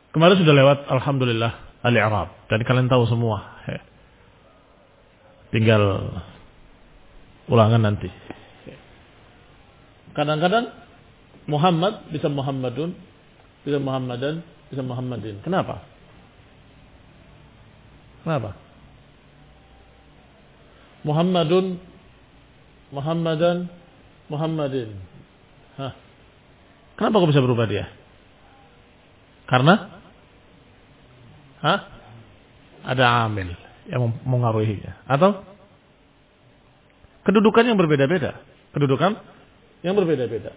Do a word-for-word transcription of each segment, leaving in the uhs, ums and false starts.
Kemarin sudah lewat alhamdulillah al-i'rab dan kalian tahu semua. Tinggal ulangan nanti. Kadang-kadang Muhammad bisa Muhammadun, bisa Muhammadan, bisa Muhammadin. Kenapa? Kenapa? Muhammadun, Muhammadan, Muhammadin. Hah. Kenapa kok bisa berubah dia? Karena Hah? Ada amil yang mengaruhinya. Atau kedudukan yang berbeda-beda. Kedudukan yang berbeda-beda.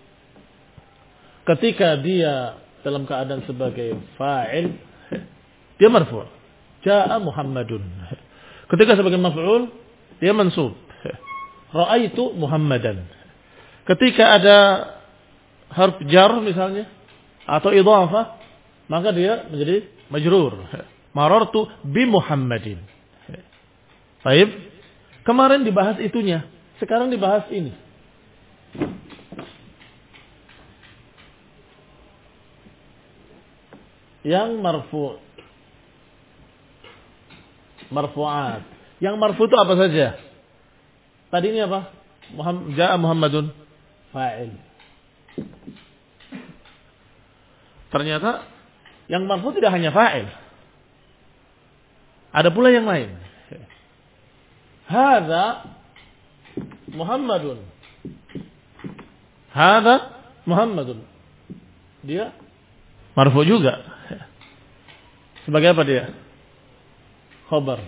Ketika dia dalam keadaan sebagai fa'il, dia marfu'. Ja'a Muhammadun. Ketika sebagai maf'ul, dia mansub. Ra'aitu Muhammadan. Ketika ada harf jar misalnya atau idhafah, maka dia menjadi majrur. Marartu bi Muhammadin. Baik. Kemarin dibahas itunya, sekarang dibahas ini. Yang marfu'. Marfu'at. Yang marfu' itu apa saja? Tadi ini apa? Muhammad, Ja'a Muhammadun fa'il. Ternyata yang marfu' tidak hanya fa'il. Ada pula yang lain. Hadza Muhammadun. Hadza Muhammadun. Dia marfu' juga. Sebagai apa dia? Khabar.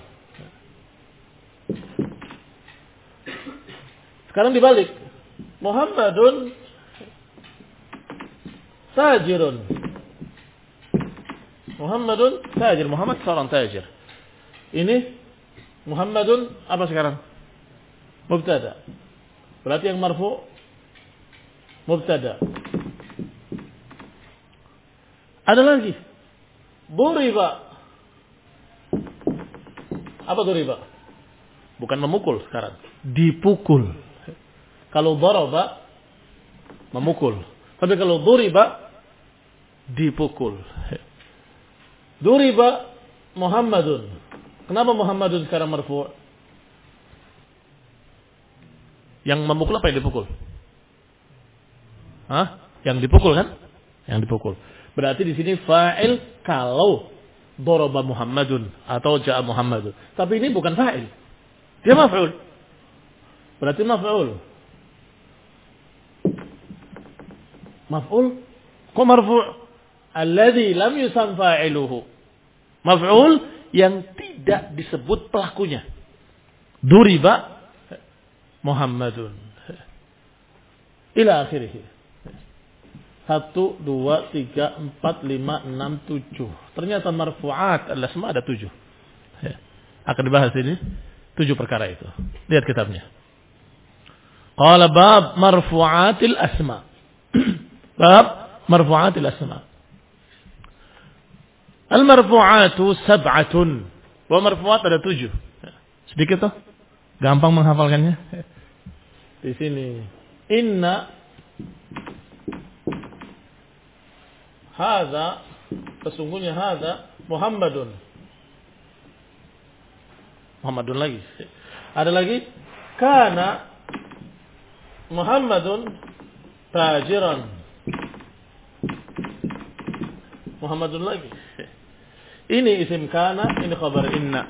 Sekarang dibalik. Muhammadun tajirun. Muhammadun tajir. Muhammad seorang tajir. Ini Muhammadun apa sekarang? Mubtada. Berarti yang marfu mubtada. Ada lagi. Duriba. Apa duriba? Bukan memukul sekarang. Dipukul. Kalau daraba memukul. Tapi kalau duriba dipukul. Duriba Muhammadun. Kenapa Muhammadun sekarang marfu'? Yang memukul apa yang dipukul? Hah? Yang dipukul kan? Yang dipukul. Berarti di sini fa'il kalau daraba Muhammadun atau ja'a Muhammadun. Tapi ini bukan fa'il. Dia maf'ul. Berarti maf'ul. Maf'ul? Kok marfu'? Alladzi lam yusam fa'iluhu. Maf'ul yang tidak disebut pelakunya. Duriba Muhammadun. Ila akhirih. Satu, dua, tiga, empat, lima, enam, tujuh. Ternyata marfu'at adalah semua ada tujuh. Akan dibahas ini. Tujuh perkara itu. Lihat kitabnya. Qala bab marfu'atil asma. Bab marfu'atil asma. Al-marfu'atu sab'atun. Wa marfu'at ada tujuh. Sedikit tuh. Gampang menghafalkannya. Di sini. Inna hadza, sesungguhnya hadza Muhammadun. Muhammadun lagi. Ada lagi. Kana Muhammadun tajiran. Muhammadun lagi. Ini isim kana, ini khabar inna.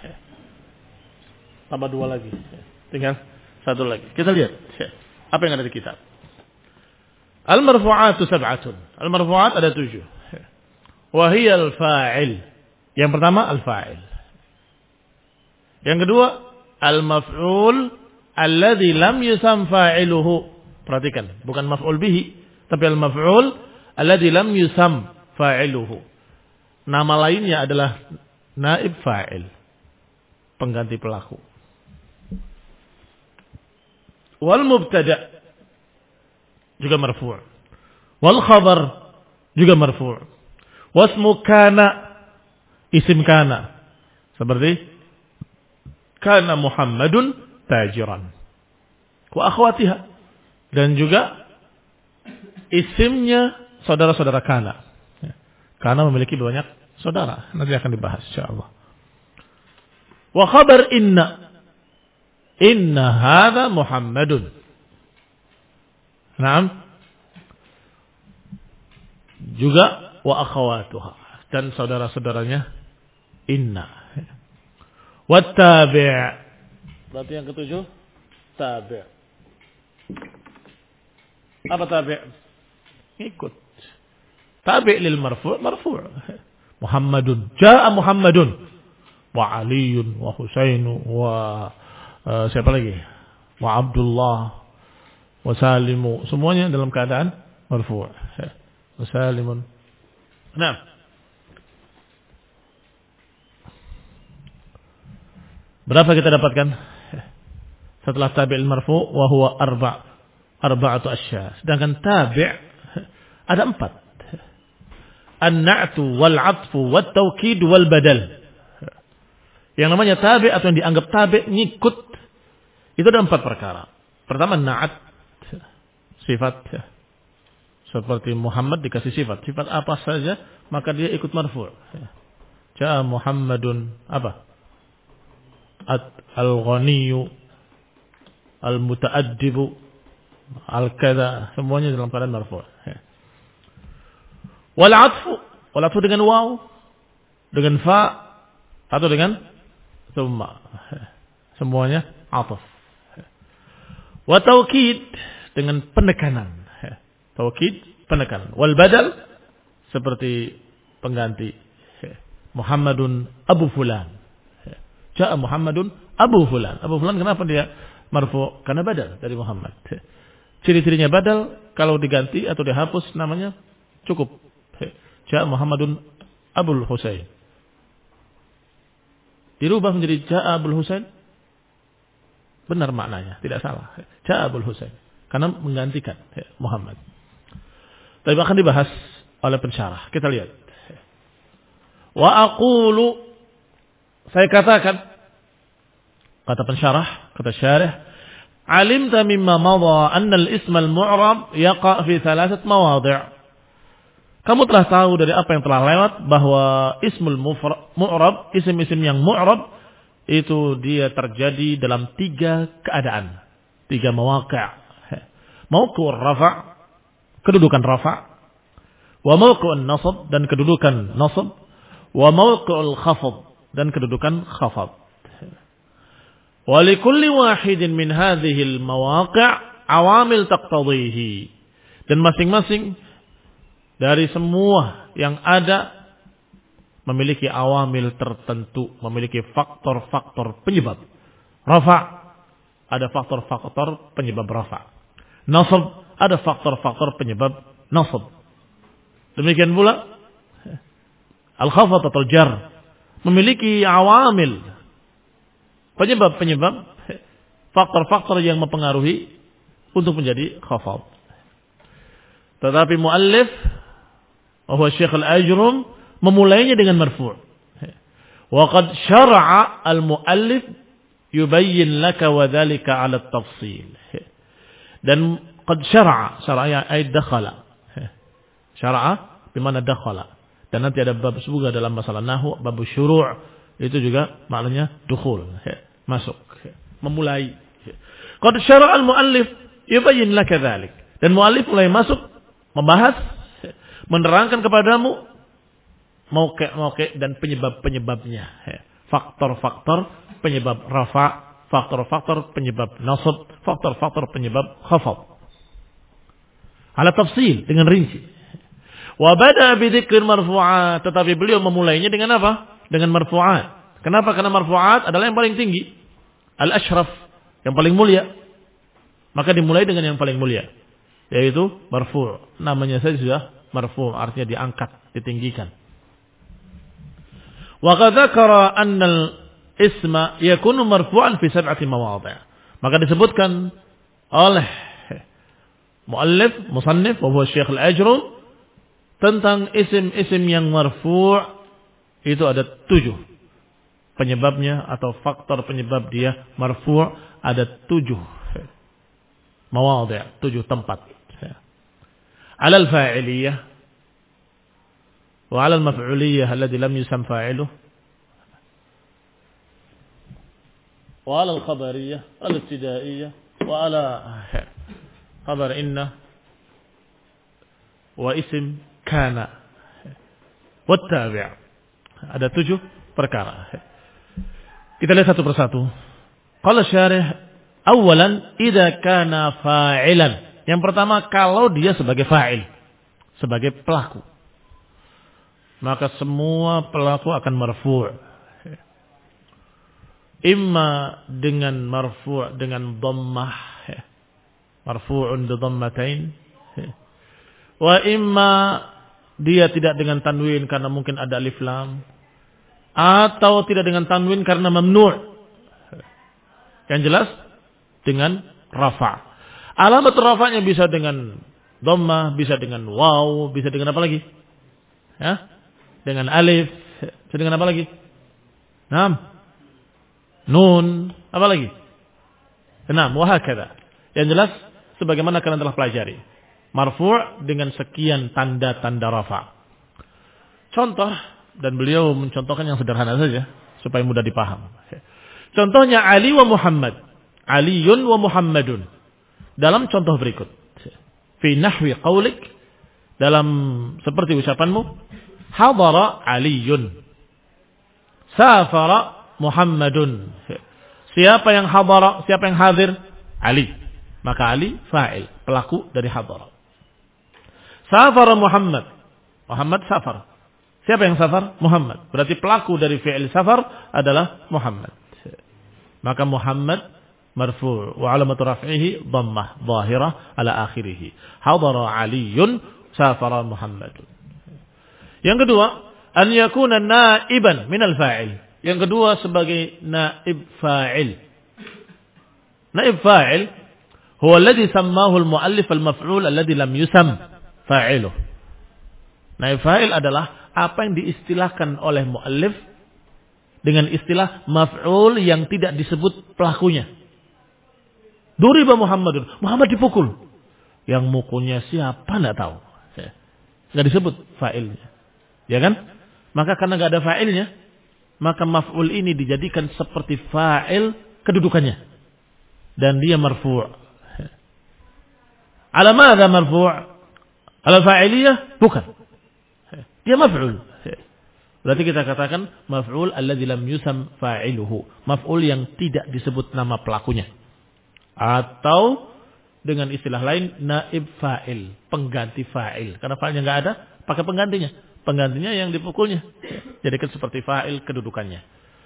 Tambah dua lagi. Tinggal satu lagi. Kita lihat apa yang ada di kitab. Al-marfu'atu sab'atun. Al-marfu'at ada tujuh. Wa hiya al-fa'il. Yang pertama al-fa'il. Yang kedua al-maf'ul alladzi lam yusam fa'iluhu. Perhatikan, bukan maf'ul bihi, tapi al-maf'ul alladzi lam yusam fa'iluhu. Nama lainnya adalah naib fa'il, pengganti pelaku. Wal mubtada juga marfu'. Wal khabar juga marfu'. Wasmu kana, isim kana. Seperti kana Muhammadun tajiran. Wa akhwatiha. Dan juga isimnya saudara-saudara kana. Karena memiliki banyak saudara. Nanti akan dibahas insyaallah. Wa khabar inna. Inna hadha Muhammadun. Naam. Juga wa akhawatuha. Dan saudara-saudaranya inna. Wa tabi'. Berarti yang ketujuh. Tabi'. Apa tabi'? Ikut. Tabi' lil marfu' marfu'. Muhammadun. Ja'a Muhammadun. Wa Aliyun. Wa Husainu. Wa uh, siapa lagi? Wa Abdullah. Wa Salimu. Semuanya dalam keadaan marfu'. Wa Salimun. Nah. Berapa kita dapatkan? Setelah tabi' marfu' wa huwa arba' arba'atu asya. Sedangkan tabi' ada empat. An-na'tu wal 'atfu wat taukid wal badal. Yang namanya tabi' atau yang dianggap tabi' ngikut itu ada empat perkara. Pertama na'at, sifat. Seperti Muhammad dikasih sifat, sifat apa saja maka dia ikut marfu'. Ja'a Muhammadun apa? Al-Ghaniyyu, Al-Muta'addibu, Al-Kadha, semuanya dalam keadaan marfu'. Wal 'atfu, wal 'atfu dengan waw, dengan fa atau dengan tsumma. Semuanya 'athaf. Wa taukid dengan penekanan. Taukid penekanan. Wal badal seperti pengganti. Muhammadun Abu Fulan. Ja'a Muhammadun Abu Fulan. Abu Fulan kenapa dia marfu'? Karena badal dari Muhammad. Ciri-cirinya badal kalau diganti atau dihapus namanya cukup. Ja'a Muhammadun Abul Husain. Dirubah menjadi Ja'a Abul Husain. Benar maknanya, tidak salah. Ja'a Abul Husain. Karena menggantikan Muhammad. Tapi akan dibahas oleh pensyarah. Kita lihat. Wa aqulu, saya katakan, kata pensyarah, kata syarih, alimta mimma madha anna al-ism al-mu'rab yaqa' fi thalathat mawadhi'. Kamu telah tahu dari apa yang telah lewat bahwa ismul mu'rab, isim-isim yang mu'rab itu dia terjadi dalam tiga keadaan, tiga mawaqi'. Mawqi'ur rafa', kedudukan rafa', wa mawqi'un nasab, dan kedudukan nasab, wa mawqi'ul khafd, dan kedudukan khafd. Wa likulli wahidin min hadhihi al-mawaqi' awamil taqtadhihi. Dan masing-masing dari semua yang ada memiliki awamil tertentu, memiliki faktor-faktor penyebab. Rafa' ada faktor-faktor penyebab rafa'. Nasab ada faktor-faktor penyebab nasab. Demikian pula al-khafd atau jar memiliki awamil penyebab-penyebab faktor-faktor yang mempengaruhi untuk menjadi khafd. Tetapi muallif bahwa Syekh Al-Ajrum memulainya dengan marfu'. Wa qad syara'a al-muallif yubayyin laka wa dhalika 'ala at-tafsil. Dan qad syara'a, syara'a ay dakhala. Syara'a bimana dakhala. Dan nanti ada bab juga dalam masalah nahwu, bab syuru' itu juga maknanya dukhul, masuk, memulai. Qad syara'a al-muallif yubayyin laka dhalik. Dan muallif mulai masuk membahas, menerangkan kepadamu mauqi'-mauqi' dan penyebab-penyebabnya. Faktor-faktor penyebab rafa', faktor-faktor penyebab nasab, faktor-faktor penyebab khafd. Ala tafsil, dengan rinci. Wa bada bi dzikr marfu'at, tetapi beliau memulainya dengan apa? Dengan marfu'at. Kenapa? Karena marfu'at adalah yang paling tinggi. Al-ashraf, yang paling mulia. Maka dimulai dengan yang paling mulia, yaitu marfu'. Namanya saja sudah marfu', artinya diangkat, ditinggikan. Wa qad dzakara anna al-isma yakunu marfu'an fi sab'ati mawadhi'. Maka disebutkan oleh muallif, musannif, wa huwa Syekh Al-Ajrum, tentang isim-isim yang marfu' itu ada tujuh penyebabnya atau faktor penyebab dia marfu' ada tujuh mawadhi', tujuh tempat. Alal fa'iliyah, Wa 'ala al-maf'uliyyah alladhi lam yusam fa'iluh. Wa 'ala al-khabariyyah al-ibtida'iyyah wa 'ala khabar inna wa ism kana wa tabi'. Ada tujuh perkara. Kita lihat satu persatu. Qala syarih, awalan idza kana fa'ilan. Yang pertama, kalau dia sebagai fa'il, sebagai pelaku, maka semua pelaku akan marfu'. Imma dengan marfu' dengan dhammah, marfu'un bi dhammatain, wa imma dia tidak dengan tanwin karena mungkin ada alif lam, atau tidak dengan tanwin karena mamnu'. Yang jelas dengan rafa'. Alamat rafa'nya bisa dengan dhammah, bisa dengan waw, bisa dengan apa lagi? Ya? Dengan alif, bisa dengan apa lagi? Naam. Nun, apa lagi? Naam, wa hakadha. Yang jelas sebagaimana kalian telah pelajari. Marfu' dengan sekian tanda-tanda rafa'. Contoh, dan beliau mencontohkan yang sederhana saja supaya mudah dipaham. Contohnya Ali wa Muhammad. Aliyun wa Muhammadun. Dalam contoh berikut. Fi nahwi qawlik. Dalam seperti ucapanmu. Hadara Aliyun. Safara Muhammadun. Siapa yang hadara? Siapa yang hadir? Ali. Maka Ali fa'il. Pelaku dari hadara. Safara Muhammad. Muhammad safar. Siapa yang safar? Muhammad. Berarti pelaku dari fi'il safar adalah Muhammad. Maka Muhammad marfu' wa alamatu raf'ihi dhammah zahirah ala akhirih. Hadara Aliyun safara Muhammadun. Yang kedua, an yakuna naiban minal fa'il. Yang kedua sebagai naib fa'il. Naib fa'il huwa alladhi sammahu al-muallif al-maf'ul alladhi lam yusam fa'iluh. Naib fa'il adalah apa yang diistilahkan oleh muallif dengan istilah maf'ul yang tidak disebut pelakunya. Duriba Muhammadun. Muhammad dipukul. Yang mukulnya siapa enggak tahu. Enggak disebut fa'ilnya. Ya kan? Maka karena enggak ada fa'ilnya, maka maf'ul ini dijadikan seperti fa'il kedudukannya. Dan dia marfu'. Ala madza marfu'? Ala fa'iliyah? Bukan. Dia maf'ul. Berarti kita katakan maf'ul alladzi lam yusam fa'iluhu. Maf'ul yang tidak disebut nama pelakunya. Atau dengan istilah lain naib fa'il, pengganti fa'il. Karena fa'ilnya enggak ada, pakai penggantinya. Penggantinya yang dipukulnya. Jadikan seperti fa'il kedudukannya.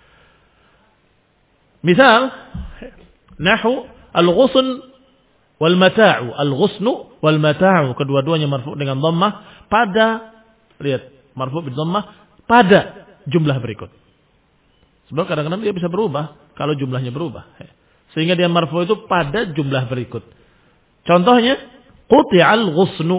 Misal nahu al-ghusn wal mata'u. Al-ghusnu wal mata'u, kedua-duanya marfu' dengan dhammah pada, lihat, marfu' bil dhammah pada jumlah berikut. Sebab kadang-kadang dia bisa berubah kalau jumlahnya berubah. Sehingga dia marfu' itu pada jumlah berikut. Contohnya, quti'al ghusnu,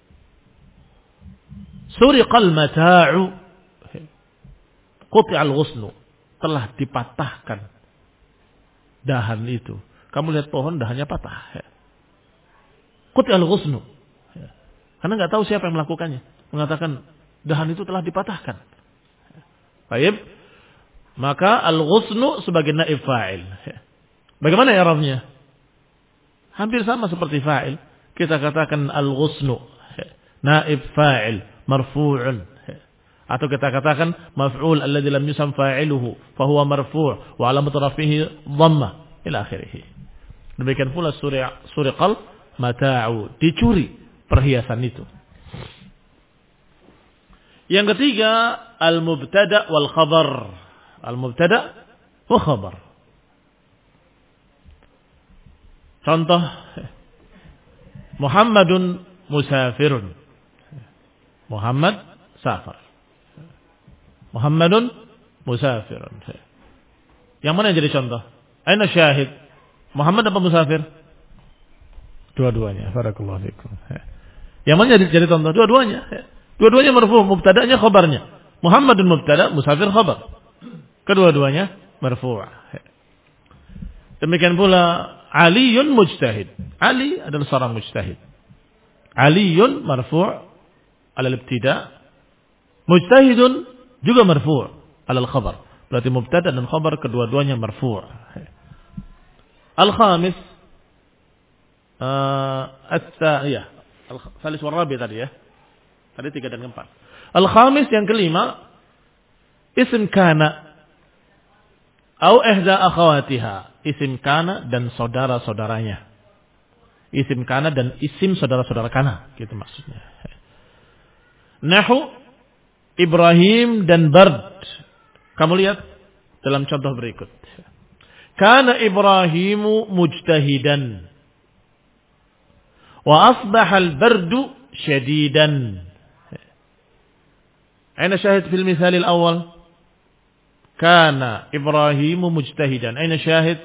suriqal mata'u. Quti'al ghusnu, telah dipatahkan dahan itu. Kamu lihat pohon dahannya patah. Quti'al ghusnu. Karena enggak tahu siapa yang melakukannya. Mengatakan dahan itu telah dipatahkan. Baik. Maka al-ghusnu sebagai naib fa'il. Bagaimana i'rabnya? Hampir sama seperti fa'il. Kita katakan al-ghusnu naib fa'il marfu'un. Atau kita katakan maf'ul alladzi lam yusam fa'iluhu fa huwa marfu' wa 'alamatu raf'ihi dhammah ila akhirih. Demikian pula suriqal mata'u, dicuri perhiasan itu. Yang ketiga, al-mubtada wal khabar. Al-mubtada wa khabar. Contoh, Muhammadun musafirun. Muhammad safar. Muhammadun musafirun. Yang mana yang jadi contoh? Aina syahid? Muhammad apa musafir? Dua-duanya. Barakallahu fikum. Yang mana jadi, jadi contoh? Dua-duanya. Dua-duanya marfu', mubtada'nya khabarnya. Muhammadun mubtada', musafir khabar. Kedua-duanya marfu'. Demikian pula Aliyun mujtahid. Ali adalah seorang mujtahid. Aliyun marfu' ala al-ibtida', Mujtahidun juga marfu' alal khabar. Berarti mubtada dan khabar kedua-duanya marfu'. Al-khamis uh, at-thaiyah. Al-thalith wal rabi' tadi ya. Tadi tiga dan keempat. Al-khamis yang kelima, isim kana au ihda akhawatiha. Isim kana dan saudara-saudaranya. Isim kana dan isim saudara-saudara kana, gitu maksudnya. Nahu Ibrahim dan Bard. Kamu lihat dalam contoh berikut. Kana Ibrahimu mujtahidan wa asbaha al-bardu shadidan. Aina syahid fil misal al-awwal? Kana Ibrahimu mujtahidan. Aina syahid?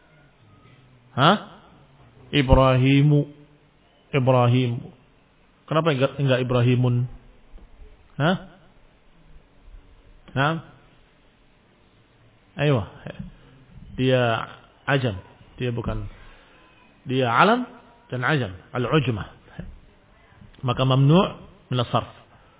Ha? Ibrahimu. Ibrahimu. Kenapa enggak, enggak Ibrahimun? Hah? Nah? Ayo. Dia ajam. Dia bukan. Dia alam dan ajam. Al-ujmah. Maka mamnu' min as-sarf.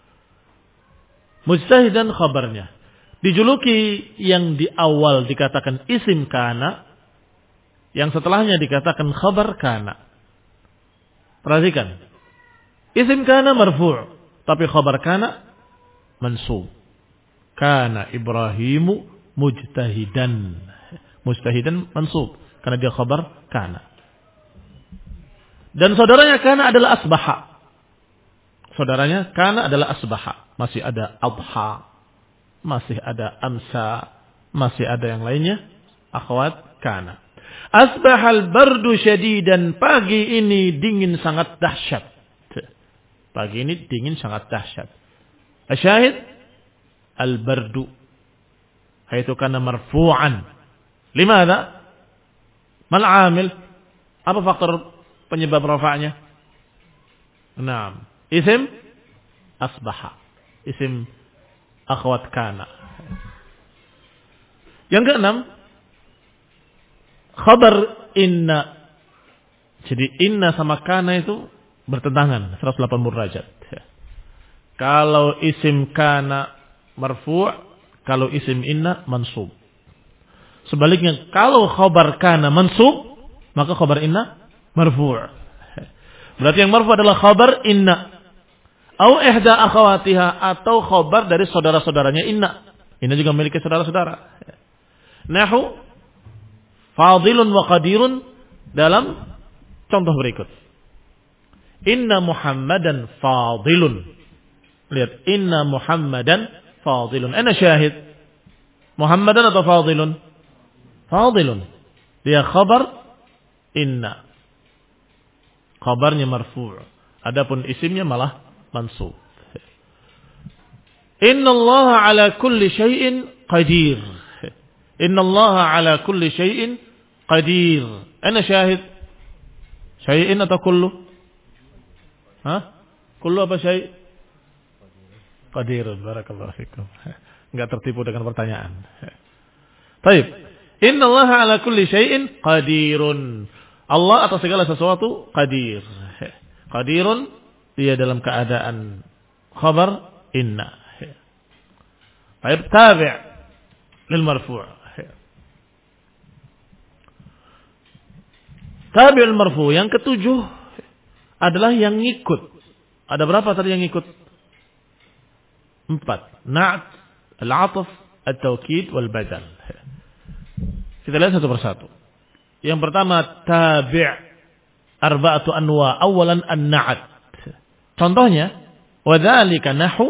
Mujtahidan khabarnya. Dijuluki yang di awal dikatakan isim kana, yang setelahnya dikatakan khabar kana. Perhatikan. Isim kana marfu', tapi khabar kana mansub. Kana Ibrahimu mujtahidan. Mujtahidan mansub karena dia khabar kana. Dan saudaranya kana adalah asbaha. Saudaranya kana adalah asbaha. Masih ada adha, masih ada amsa, masih ada yang lainnya. Akhwat kana. Asbahal bardu syadidan. Pagi ini dingin sangat dahsyat. Pagi ini dingin sangat dahsyat. Asyahid al-bardu. Haitu kana marfu'an. Limadha? Mal amil? Apa faktor penyebab rafa'nya? Naam. Isim asbaha. Isim akhwat kana. Yang keenam, khabar inna. Jadi inna sama kana itu bertentangan seratus delapan puluh derajat. Kalau isim kana marfu', kalau isim inna mansub. Sebaliknya, kalau khabar kana mansub, maka khabar inna marfu'. Berarti yang marfu' adalah khabar inna. Au ihda akhawatiha, atau khabar dari saudara-saudaranya inna. Inna juga memiliki saudara-saudara. Nahu fadilun wa qadirun dalam contoh berikut. Inna Muhammadan fadilun. Lihat, inna Muhammadan fadilun. Ana syahid. Muhammadan atau fadilun? Fadilun. Dia khabar inna. Khabarnya marfu'. Adapun isimnya malah mansub. Inna Allah ala kulli syai'in qadir. Inna Allah ala kulli syai'in qadir. Ana syahid. Syai'in atau kullu? Hah? Kullu apa syai'? Qadirun. Barakallahu fikum. Enggak tertipu dengan pertanyaan. Baik. Inna Allah ala kulli syai'in qadirun. Allah atas segala sesuatu qadir. Qadirun, dia dalam keadaan khabar inna. Baik, tabi' lil marfu'. Tabi' lil marfu'. Yang ketujuh adalah yang ngikut. Ada berapa tadi yang ngikut? Empat. Na'at, al-'ataf, at-tawkid, wal-badal. Kita lihat satu persatu. Yang pertama, tabi' arba'atu anwa. Awalan an-na'at. Contohnya, وَذَلِكَ نَحُ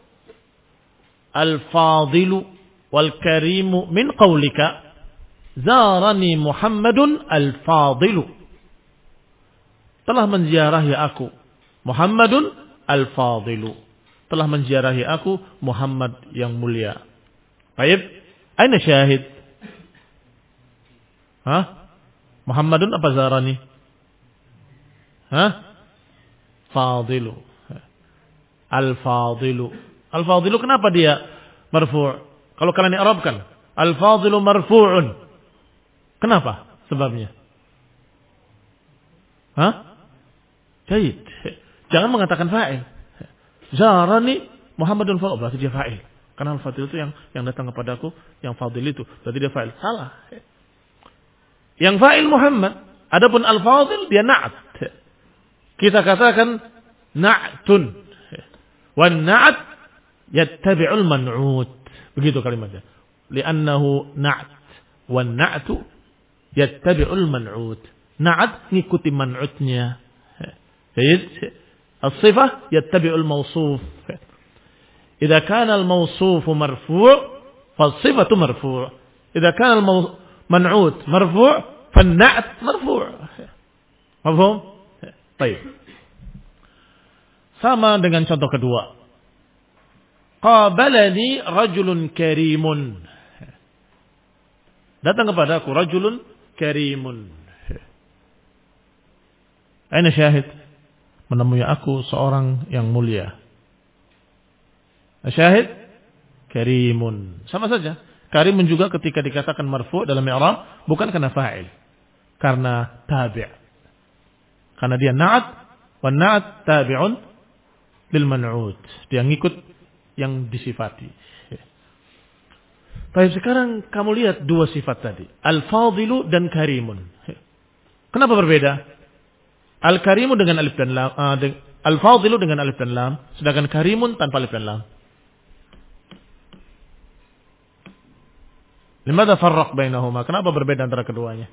الْفَاضِلُ وَالْكَرِيمُ مِنْ قَوْلِكَ زَارَنِي مُحَمَّدٌ الْفَاضِلُ. Telah menziarahi aku Muhammadun al-Fadilu. Telah menziarahi aku Muhammad yang mulia. Baik, aina syahid? Hah? Muhammadun apa zarani? Hah? Fadilu. Al-Fadilu. Al-Fadilu kenapa dia marfu'? Kalau kalian i'rabkan, Al-Fadilu marfu'un. Kenapa? Sebabnya. Hah? Baik. Jangan mengatakan fa'il. Zarani Muhammadun fa'il, berarti dia fa'il. Karena al-fadil itu yang yang datang kepadaku, yang fadil itu, berarti dia fa'il. Salah. Yang fa'il Muhammad, adapun al-fadil dia na'at. Kita katakan na'tun. Wan na'at yattabi'ul man'ut. Begitu kalimatnya. Li'annahu na'at. Wan na'tu yattabi'ul man'ut. Na'at ngikuti man'utnya. Jadi as-sifah yattabi'ul mawsuf. إذا كان الموصوف مرفوع فالصفة مرفوع إذا كان المنعوت مرفوع فالنعت مرفوع مفهوم؟ طيب sama dengan contoh kedua qabalani rajulun karimun datang kepada aku rajulun karimun aina syahid menemui aku seorang yang mulia. Syahid karimun. Sama saja. Karimun juga ketika dikatakan marfu' dalam i'rab bukan karena fa'il, karena tabi'. Karena dia na'at, wa na'at tabi'un lil man'ut. Dia ngikut yang disifati. Baik, sekarang kamu lihat dua sifat tadi, al-fadilu dan karimun. Kenapa berbeda? Al-karimu dengan alif dan lam, uh, al-fadilu dengan alif dan lam, sedangkan karimun tanpa alif dan lam. Limadha farraq bainahuma? Kenapa berbeda antara keduanya?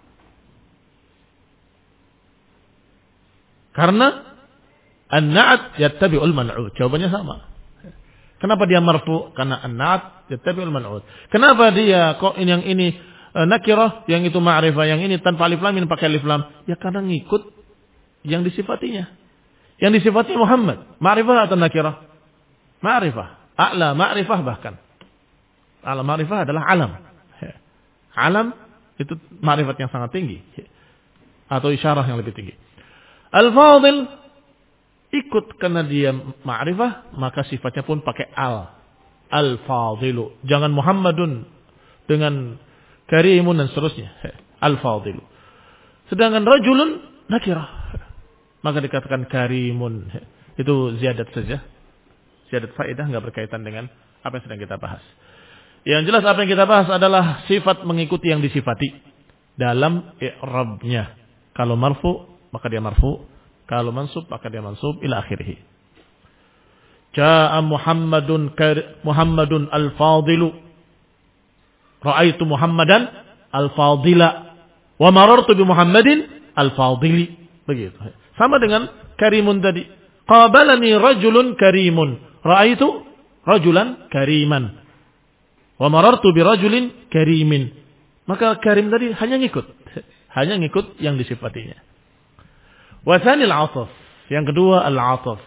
Karena an-na'at yattabi'ul man'ut. Jawabannya sama. Kenapa dia marfu? Karena an-na'at yattabi'ul man'ut. Kenapa dia kok ini yang ini nakirah, yang itu ma'rifah, yang ini tanpa alif lam, ini pakai alif lam? Ya karena ngikut yang disifatinya. Yang disifati Muhammad, ma'rifah atau nakirah? Ma'rifah. A'la ma'rifah bahkan. A'la ma'rifah adalah alam. Alam itu ma'rifat yang sangat tinggi. Atau isyarah yang lebih tinggi. Al-fadil ikut karena dia ma'rifah, maka sifatnya pun pakai al. Al-fadilu. Jangan Muhammadun dengan karimun dan seterusnya. Al-fadilu. Sedangkan rajulun nakirah. Maka dikatakan karimun. Itu ziyadat saja. Ziyadat faedah, enggak berkaitan dengan apa yang sedang kita bahas. Yang jelas apa yang kita bahas adalah sifat mengikuti yang disifati dalam i'rabnya. Kalau marfu maka dia marfu, kalau mansub maka dia mansub ila akhirih. Jaa Muhammadun Muhammadun al-fadilu. Ra'aitu Muhammadan al-fadila wa marartu bi Muhammadin al-fadili. Begitu. Sama dengan karimun tadi. Qabalani rajulun karimun. Ra'aitu rajulan kariman. Wa marartu bi rajulin karimin. Maka karim tadi hanya ngikut. Hanya ngikut yang disifatinya. Wa tsanil 'athaf. Yang kedua al-'athaf.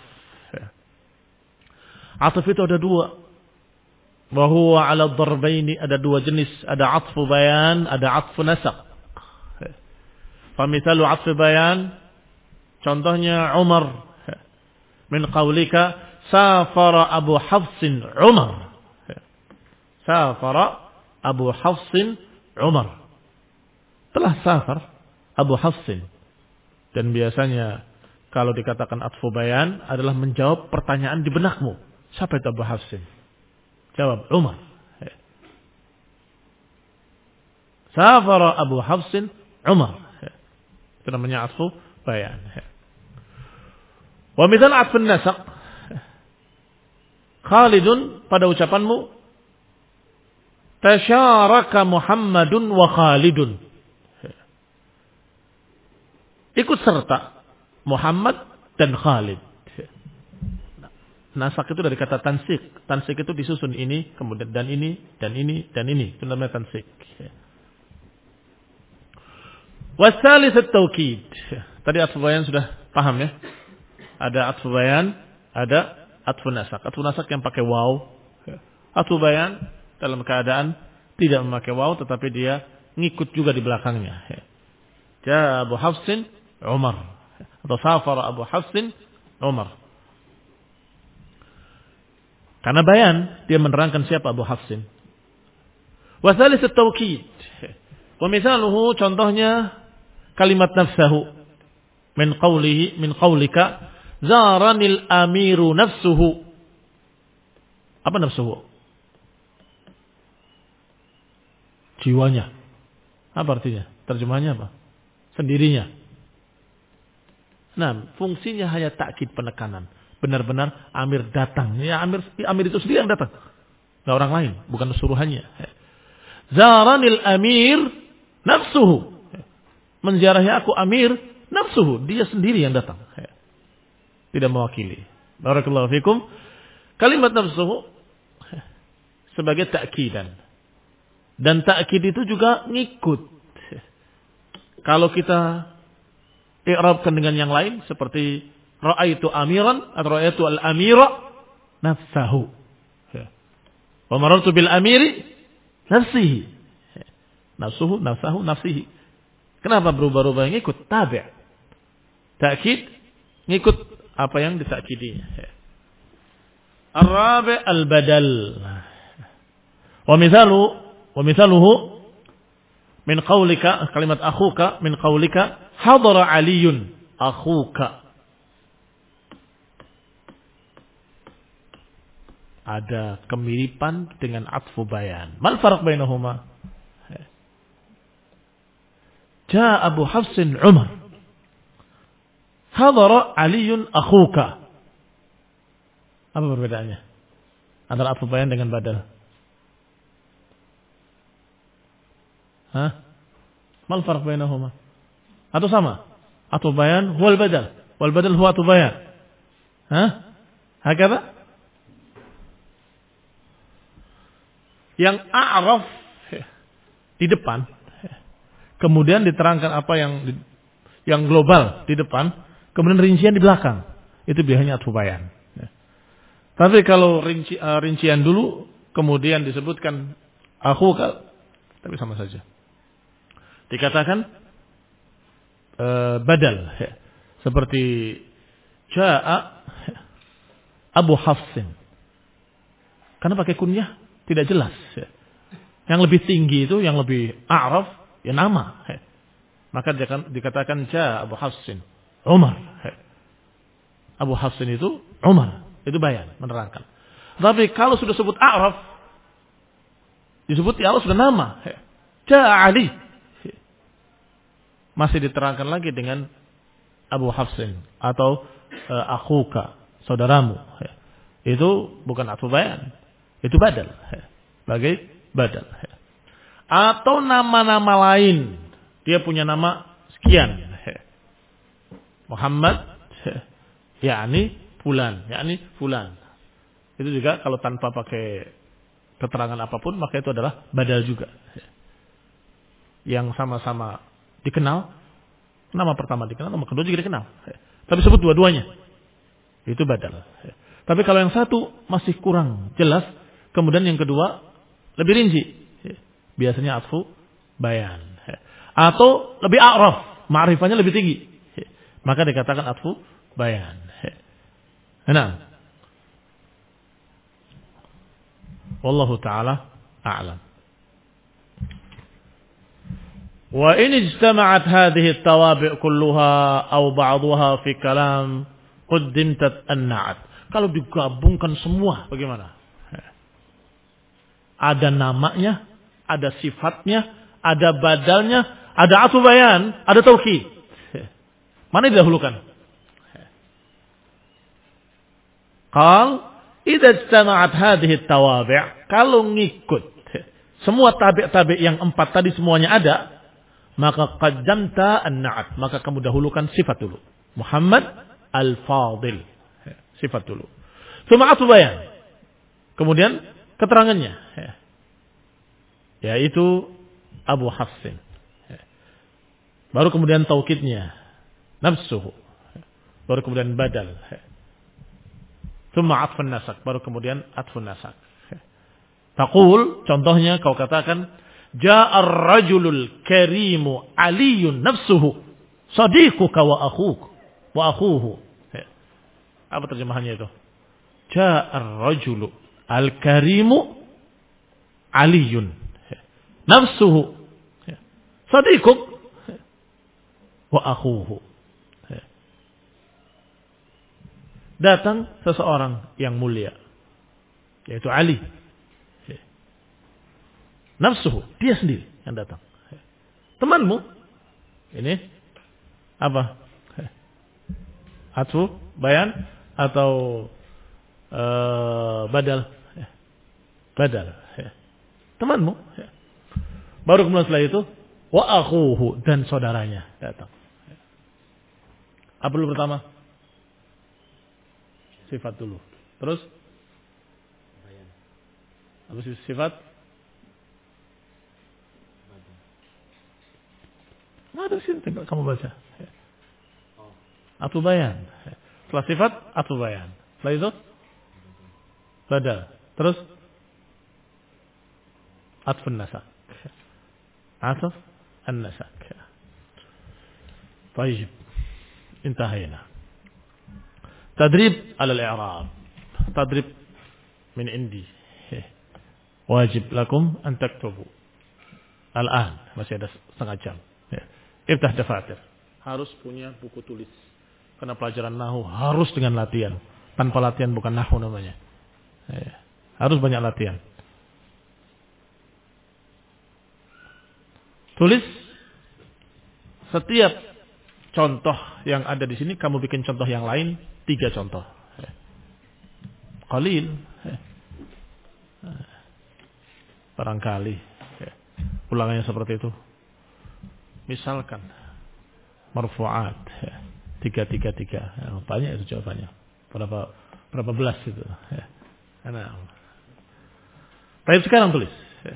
'Athaf itu ada dua. Wa huwa 'ala dharbaini, ada dua jenis, ada 'athfu bayan, ada 'athfu nasaq. Fa mithalu 'athfu bayan contohnya Umar min qaulika safara Abu Hafsin Umar. Safara Abu Hafsin Umar. Telah safar Abu Hafsin. Dan biasanya kalau dikatakan atfu bayan adalah menjawab pertanyaan di benakmu. Siapa itu Abu Hafsin? Jawab Umar. Safara Abu Hafsin Umar. Itu namanya atfu bayan. Wa mithal atfun nasaq. Khalidun pada ucapanmu tasyaraka Muhammadun wa Khalidun. Ikut serta Muhammad dan Khalid. Nasak itu dari kata tansik. Tansik itu disusun ini, kemudian dan ini, dan ini, dan ini. Itu namanya tansik. Wasalis at-tawkid. Tadi atfu bayan sudah paham ya. Ada atfu bayan, ada atfu nasak. Atfu nasak yang pakai waw. Atfu bayan dalam keadaan tidak memakai waw tetapi dia ngikut juga di belakangnya. Ja Abu Hafsin Umar atau safara Abu Hafsin Umar. Karena bayan dia menerangkan siapa Abu Hafsin. Wa thalith at-tawkid. Wa mithaluhu contohnya kalimat nafsahu min qawlihi min qawlika zaranil amiru nafsuhu. Apa nafsuhu? Jiwanya. Apa artinya? Terjemahannya apa? Sendirinya. Nah, fungsinya hanya takkid, penekanan. Benar-benar Amir datang. Ya, Amir, Amir itu sendiri yang datang. Nggak orang lain, bukan suruhannya. Zaranil Amir nafsuhu. Menziarahi aku Amir nafsuhu. Dia sendiri yang datang. Tidak mewakili. Barakallahu fikum. Kalimat nafsuhu sebagai takkidan. Dan takkid itu juga ngikut. Kalau kita i'rabkan dengan yang lain seperti ra'aitu amiran atau ra'aitu al-amira nafsahu. Wa marartu bil amiri nafsihi. Nafsuhu, nafsahu, nafsihi. Kenapa berubah-ubah? Ngikut tabi'. Takkid ngikut apa yang ditakkidinya. Ar-rabi' al-badal. Wa mithalu wa mithaluhu min qaulika, kalimat akhuka min qaulika hadara aliyun akhuka. Ada kemiripan dengan atfu bayan. Mal farq bainahuma? Jaa Abu Hafsin Umar. Hadara aliyun akhuka. Apa perbedaannya antara atfu bayan dengan badal? Hah? Mal farq bainahuma? Atau sama? Atfu bayan wal badal. Wal badal huwa atfu bayan. Hah? Hakada? Yang a'raf di depan, kemudian diterangkan apa yang yang global di depan, kemudian rincian di belakang. Itu biasanya atfu bayan. Tapi kalau rinci, uh, rincian dulu, kemudian disebutkan akhuka, tapi sama saja. Dikatakan uh, badal, seperti jaa Abu Hafsin. Karena pakai kunyah tidak jelas. Yang lebih tinggi itu, yang lebih a'raf, ya nama. Maka dikatakan jaa Abu Hafsin Umar. Abu Hafsin itu Umar. Itu bayan, menerangkan. Tapi kalau sudah sebut a'raf, disebut ya Allah sudah nama. Jaa Ali. Masih diterangkan lagi dengan Abu Hafsin atau uh, akhuka, saudaramu. Itu bukan atfu bayan. Itu badal. Bagai badal. Atau nama-nama lain. Dia punya nama sekian. Muhammad, yakni fulan, yakni fulan. Itu juga kalau tanpa pakai keterangan apapun, maka itu adalah badal juga. Yang sama-sama dikenal, nama pertama dikenal, nama kedua juga dikenal. Tapi sebut dua-duanya. Itu badal. Tapi kalau yang satu masih kurang jelas, kemudian yang kedua lebih rinci, biasanya atfu bayan. Atau lebih a'raf, ma'rifahnya lebih tinggi, maka dikatakan atfu bayan. Nah, wallahu ta'ala a'lam. Wa in ijtama'at hadhihi at-tawabi' kulluha aw ba'daha fi kalam qaddimtat an-na'at. Kalau digabungkan semua bagaimana? Ada namanya, ada sifatnya, ada badalnya, ada atfu bayan, ada taukid. Mana didahulukan? Qal idza ijtama'at hadhihi at-tawabi', kalau ngikut semua tabi'-tabi' yang empat tadi semuanya ada, maka qaddamta an-na'at, maka kamu dahulukan sifat dulu. Muhammad al-Fadil, sifat dulu. Tsumma atfu bayan. Kemudian keterangannya, yaitu Abu Hafsin. Baru kemudian taukidnya, nafsuhu. Baru kemudian badal. Tsumma atfun nasak. Baru kemudian atfun nasak. Taqul, contohnya kau katakan, Ja'ar rajulul karimu aliyun nafsuhu sadiquka wa akhuka wa akhuhu. Apa terjemahannya itu? Ja'ar rajulu al-karimu aliyun nafsuhu sadiquk wa akhuhu. Datang seseorang yang mulia. yaitu Ali. Nafsuhu, dia sendiri yang datang. Temanmu, ini apa? Atfu, bayan, atau uh, badal? Badal. Temanmu. Baru kemudian setelah itu, wa akhuhu, dan saudaranya datang. Apa dulu pertama? Sifat dulu. Terus? Apa sifat? Nah, ada sini tinggal kamu baca. Atfu bayan. Setelah sifat, atfu bayan. Setelah itu? Badal. Terus? Atfun nasak. Atf an-nasak. Baik. Intahayna. Tadrib ala al-i'rab. Tadrib min indi. Wajib lakum an taktubu. Al-an. Masih ada setengah jam. Iftah dafatir. Harus punya buku tulis. Karena pelajaran nahu harus dengan latihan. Tanpa latihan bukan nahu namanya. Harus banyak latihan. Tulis setiap contoh yang ada di sini, kamu bikin contoh yang lain, tiga contoh. Qalil. Barangkali ulangannya seperti itu. Misalkan marfu'at tiga tiga tiga, banyak itu jawabannya. Berapa berapa belas itu? Nah, baik sekarang tulis.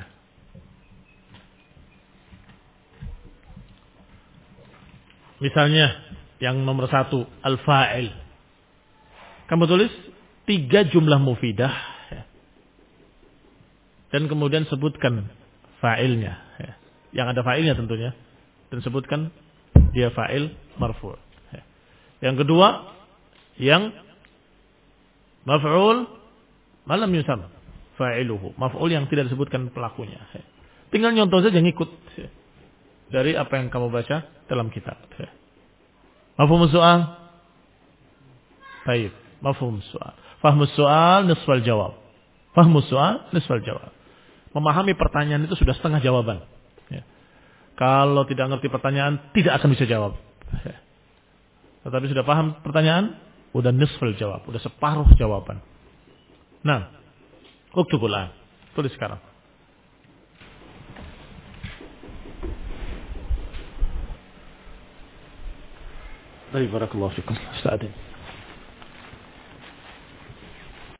Misalnya yang nomor satu al-fa'il. Kamu tulis tiga jumlah mufidah dan kemudian sebutkan fa'ilnya. Yang ada fa'ilnya tentunya. Dan sebutkan dia fa'il marfu'. Yang kedua, yang maf'ul malam yusam fa'iluhu. Maf'ul yang tidak disebutkan pelakunya. Tinggal nyontoh saja, ngikut dari apa yang kamu baca dalam kitab. Mafhum soal? Baik, mafhum soal. Fahmus soal nisfal jawab. Fahmus soal nisfal jawab. Memahami pertanyaan itu sudah setengah jawaban. Kalau tidak ngerti pertanyaan, tidak akan bisa jawab. Tetapi sudah paham pertanyaan, udah nisfal jawab, udah separuh jawaban. Nah, uktubulah, tulis sekarang. Baik, barakallahu fikum. Ustaz.